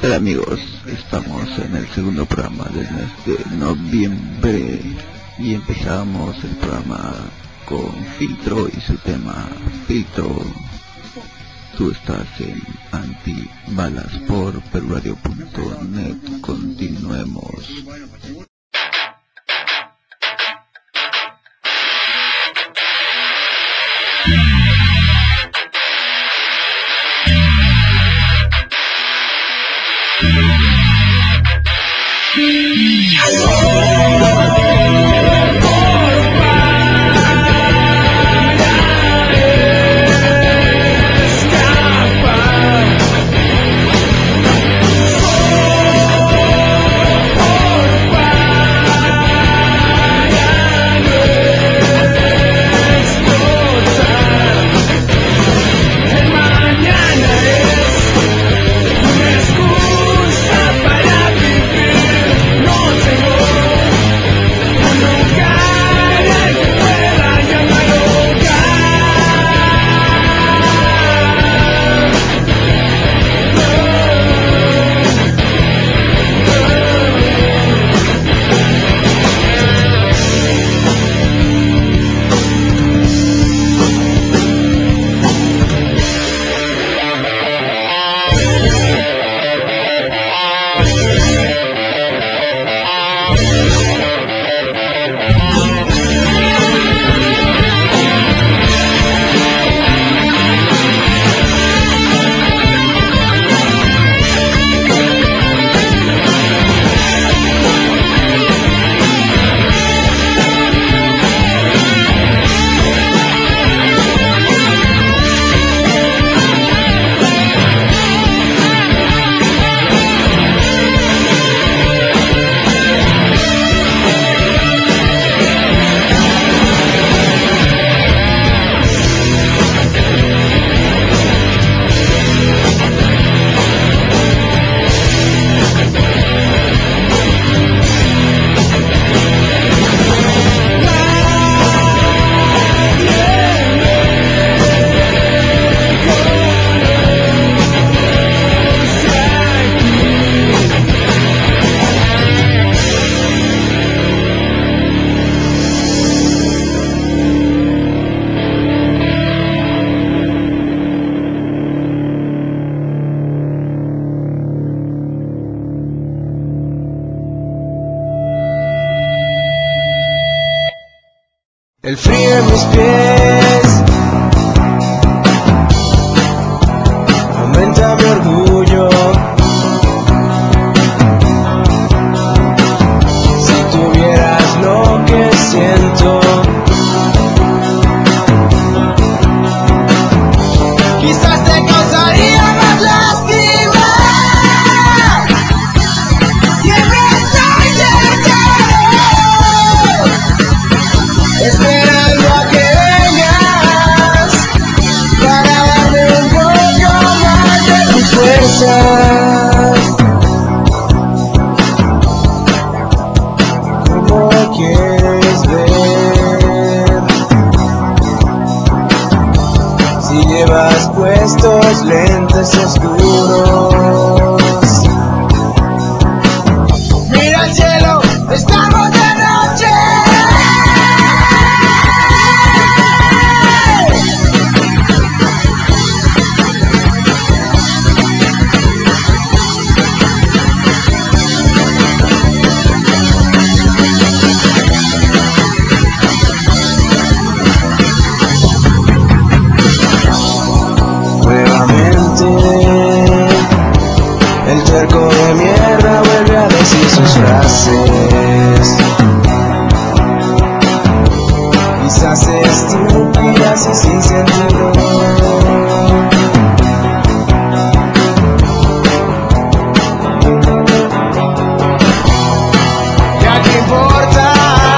tal amigos? Estamos en el segundo programa del mes de noviembre y empezamos el programa con Filtro y su tema Filtro. Tú estás en Antibalas por peruradio.net. Continuemos. El frío en mis pies aumenta mi orgullo. Si tuvieras lo que siento, quizás te causaría más lástima. Siempre estoy esperando a que vengas para darme un poco más de tus fuerzas. ¿Cómo quieres ver? Si llevas puestos lentes oscuros. Mira el cielo, estamos de noche. El terco de mierda vuelve a decir sus frases, quizás estúpidas y sin sentido. Ya qué importa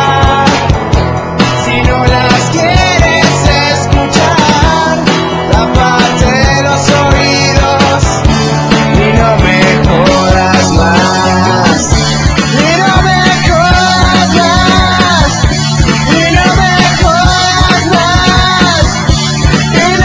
si no las quieres escuchar, tápate los oídos y no me jodas más, y no me jodas más, y no me jodas más, y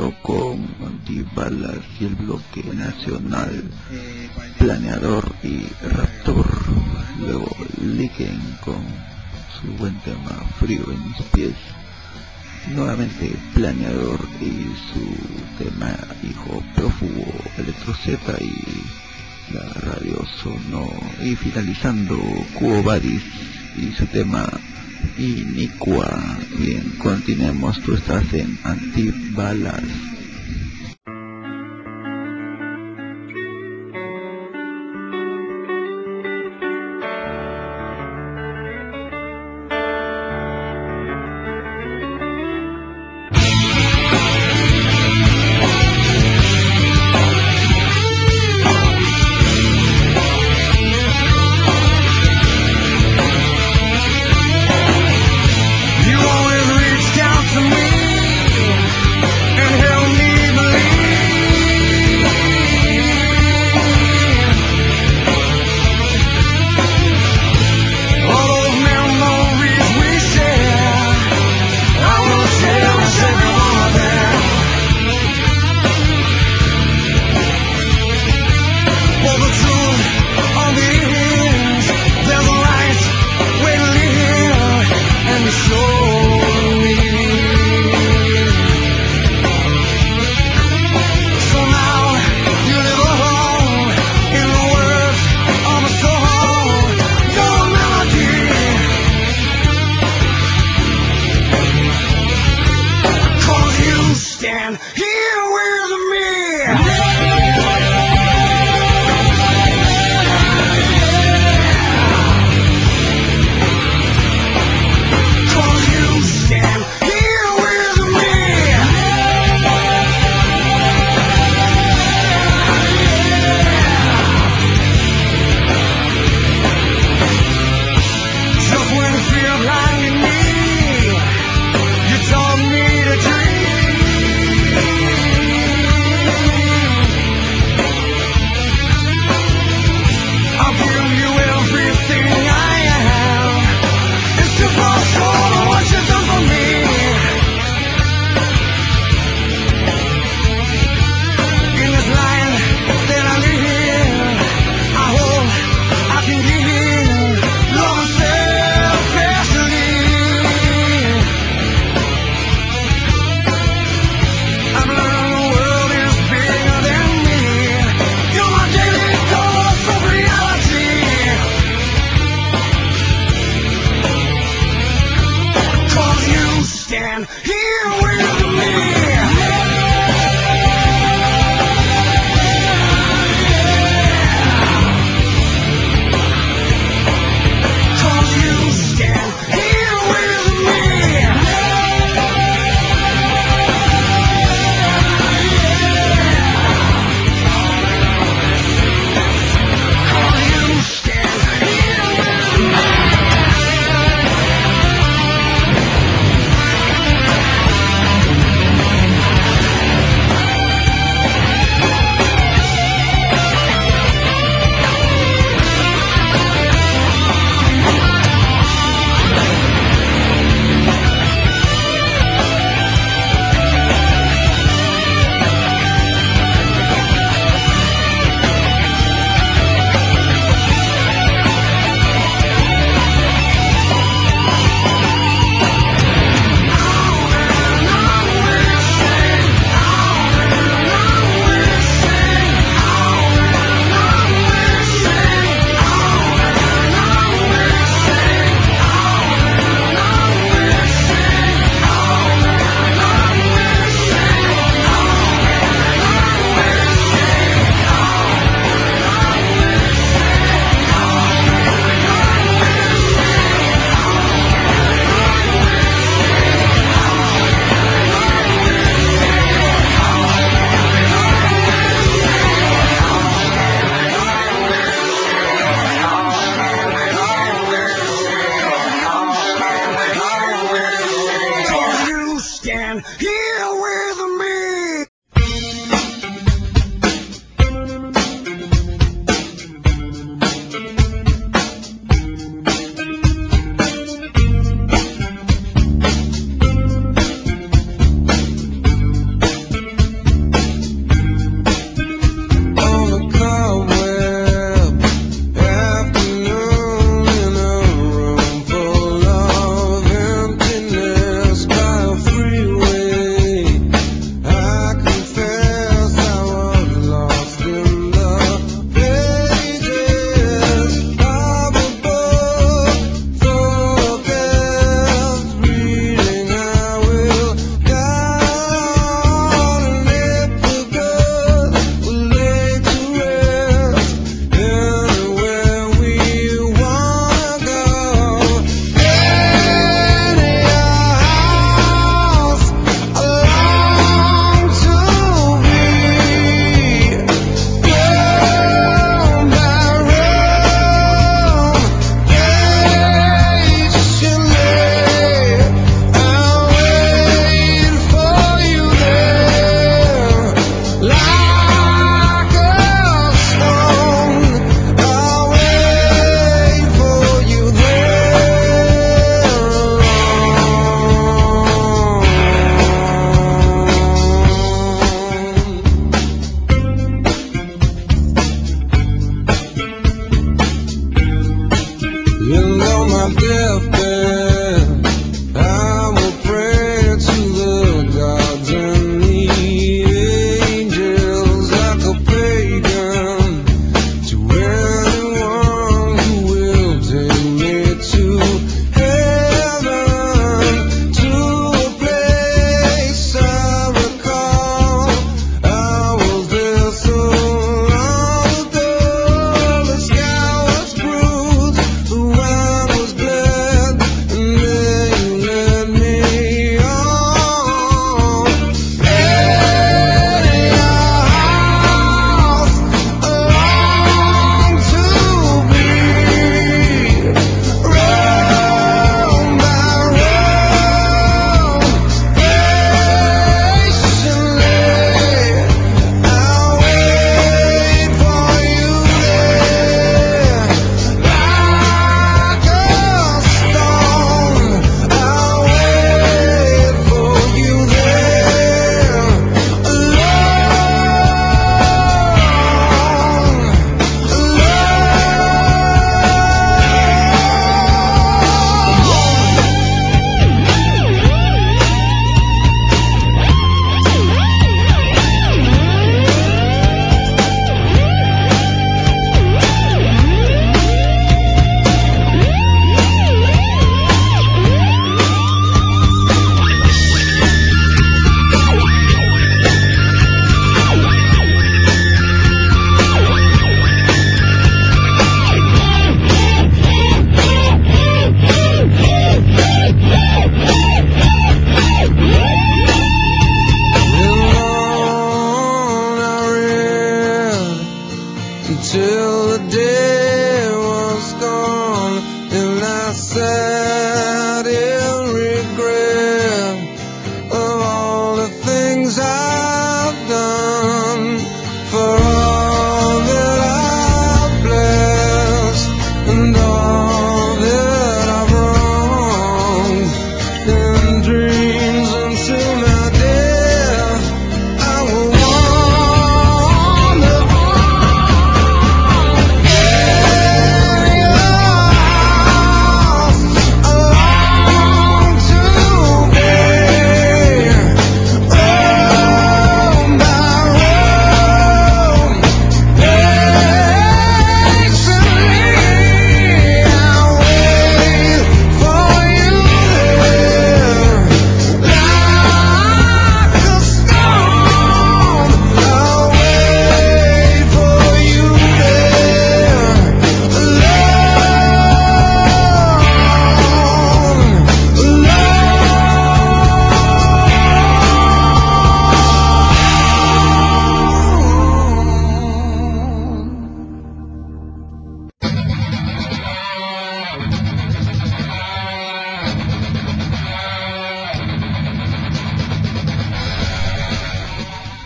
cerró con Antibalas y el bloque nacional Planeador y Raptor. Luego Liken con su buen tema Frío en mis pies. Nuevamente Planeador y su tema Hijo Prófugo, Electro Z y la radio sonó. Y finalizando Cuo Vadis y su tema Iniqua. Bien, continuemos, tú estás en Antibalas.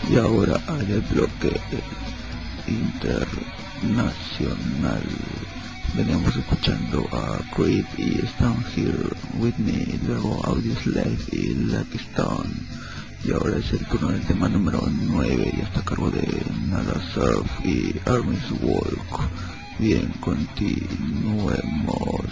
Y ahora en el bloque internacional veníamos escuchando a Creed y Stand Here With Me, luego Audioslave y Lucky Stone, y ahora es el turno del tema número 9 y está a cargo de Nada Surf y Army's Walk. Bien, continuemos.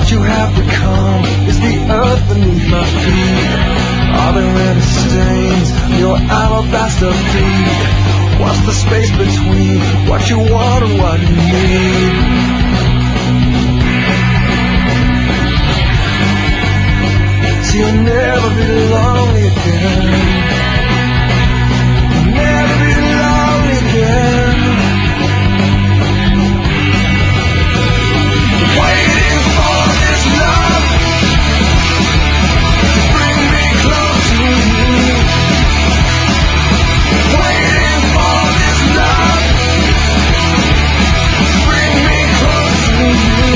What you have become is the earth beneath my feet. Are there any stains on your alabaster feet? What's the space between what you want and what you need? So you'll never be lonely again. You'll never be lonely again. Waiting for this love to bring me close to you. Waiting for this love to bring me close to you.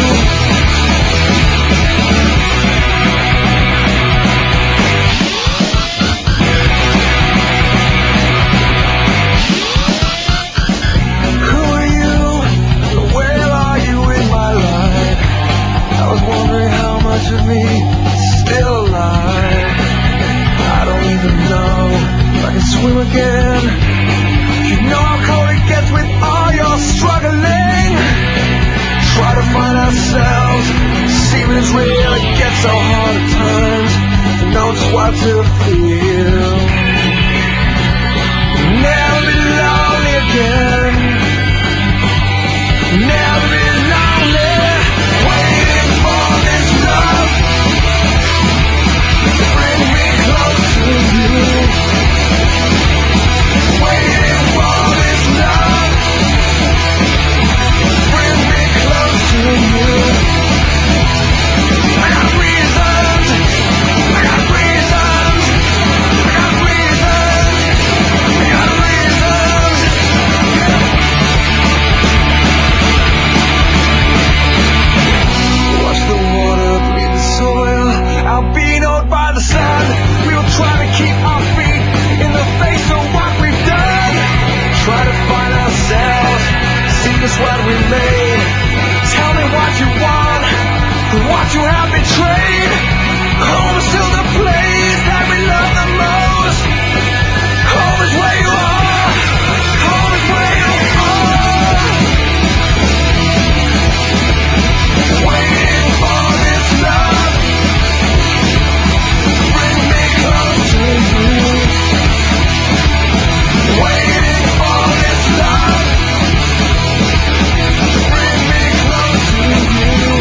Who are you? Where are you in my life? I was wondering how much of me is still alive. I don't even know if I can swim again. You know how cold it gets with all your struggling. Try to find ourselves, seeming it's real. It gets so hard at times to know just what to feel. Never be lonely again. Never be lonely. Waiting for this love to bring me close to you. Waiting for this love to bring me close to you. I got reasons. I got reasons. I got reasons. I got reasons. Watch the water bleed the soil, albinoed by the sun. We will try to keep our feet in the face of what we've done. Try to find ourselves, see just what we made. Tell me what you want, what you have betrayed. Home is still the place that we love the most. Home is where you are. Home is where you are. Waiting for this love to bring me close to you. Waiting for this love to bring me close to you.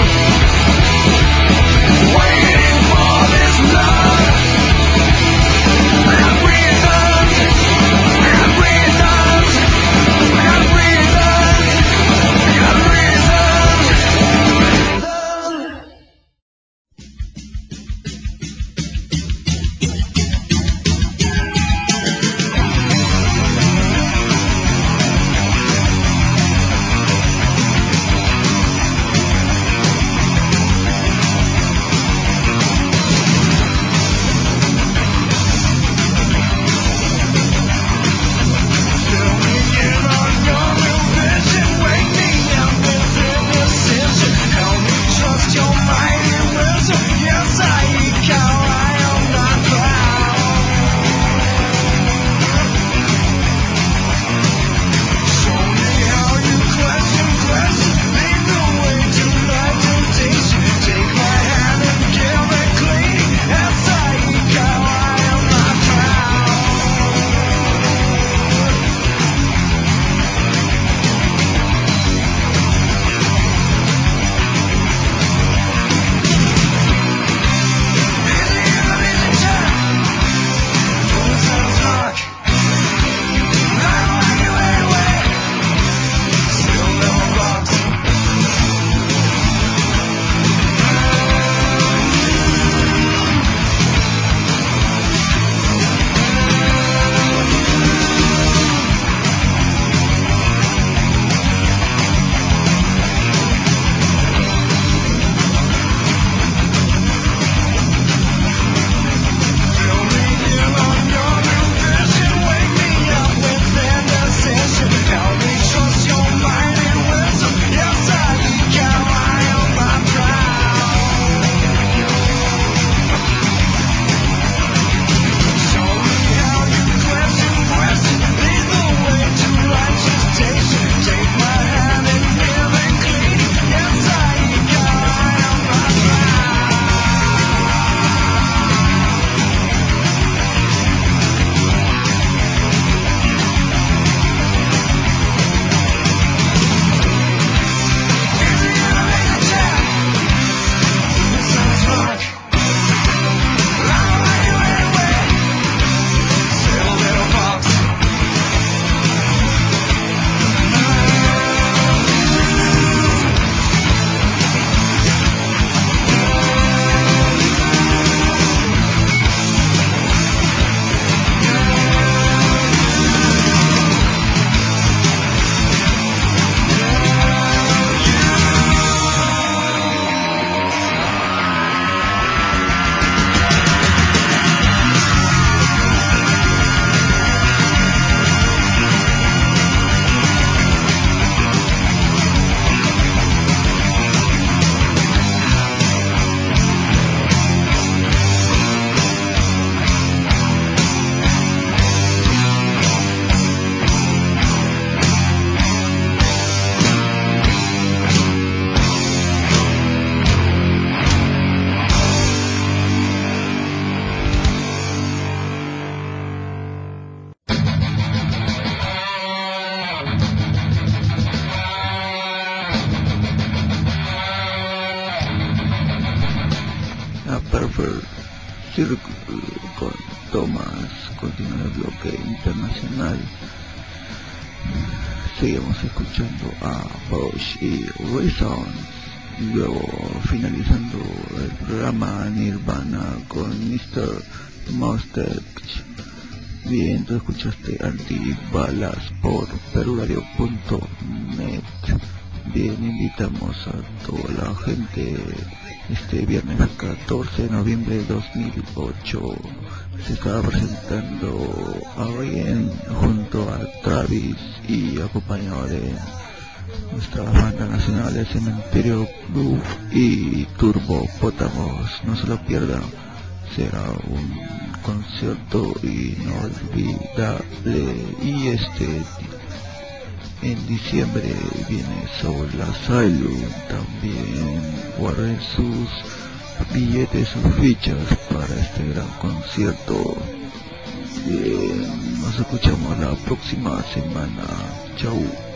After Circle con Thomas, continúa el bloque internacional. Seguimos escuchando a Bush y Reasons, luego finalizando el programa Nirvana con Mr. Mustache. Bien, tú escuchaste Antibalas por peruradio.net. Bien, invitamos a toda la gente este viernes 14 de noviembre de 2008. Se estaba presentando R.E.M. junto a Travis y acompañado de nuestras bandas nacionales Cementerio Club y Turbo Pótamos. No se lo pierdan, será un concierto inolvidable. Y en diciembre viene Soul Asylum. También guarden sus billetes, sus fichas para este gran concierto. Bien, nos escuchamos la próxima semana. Chau.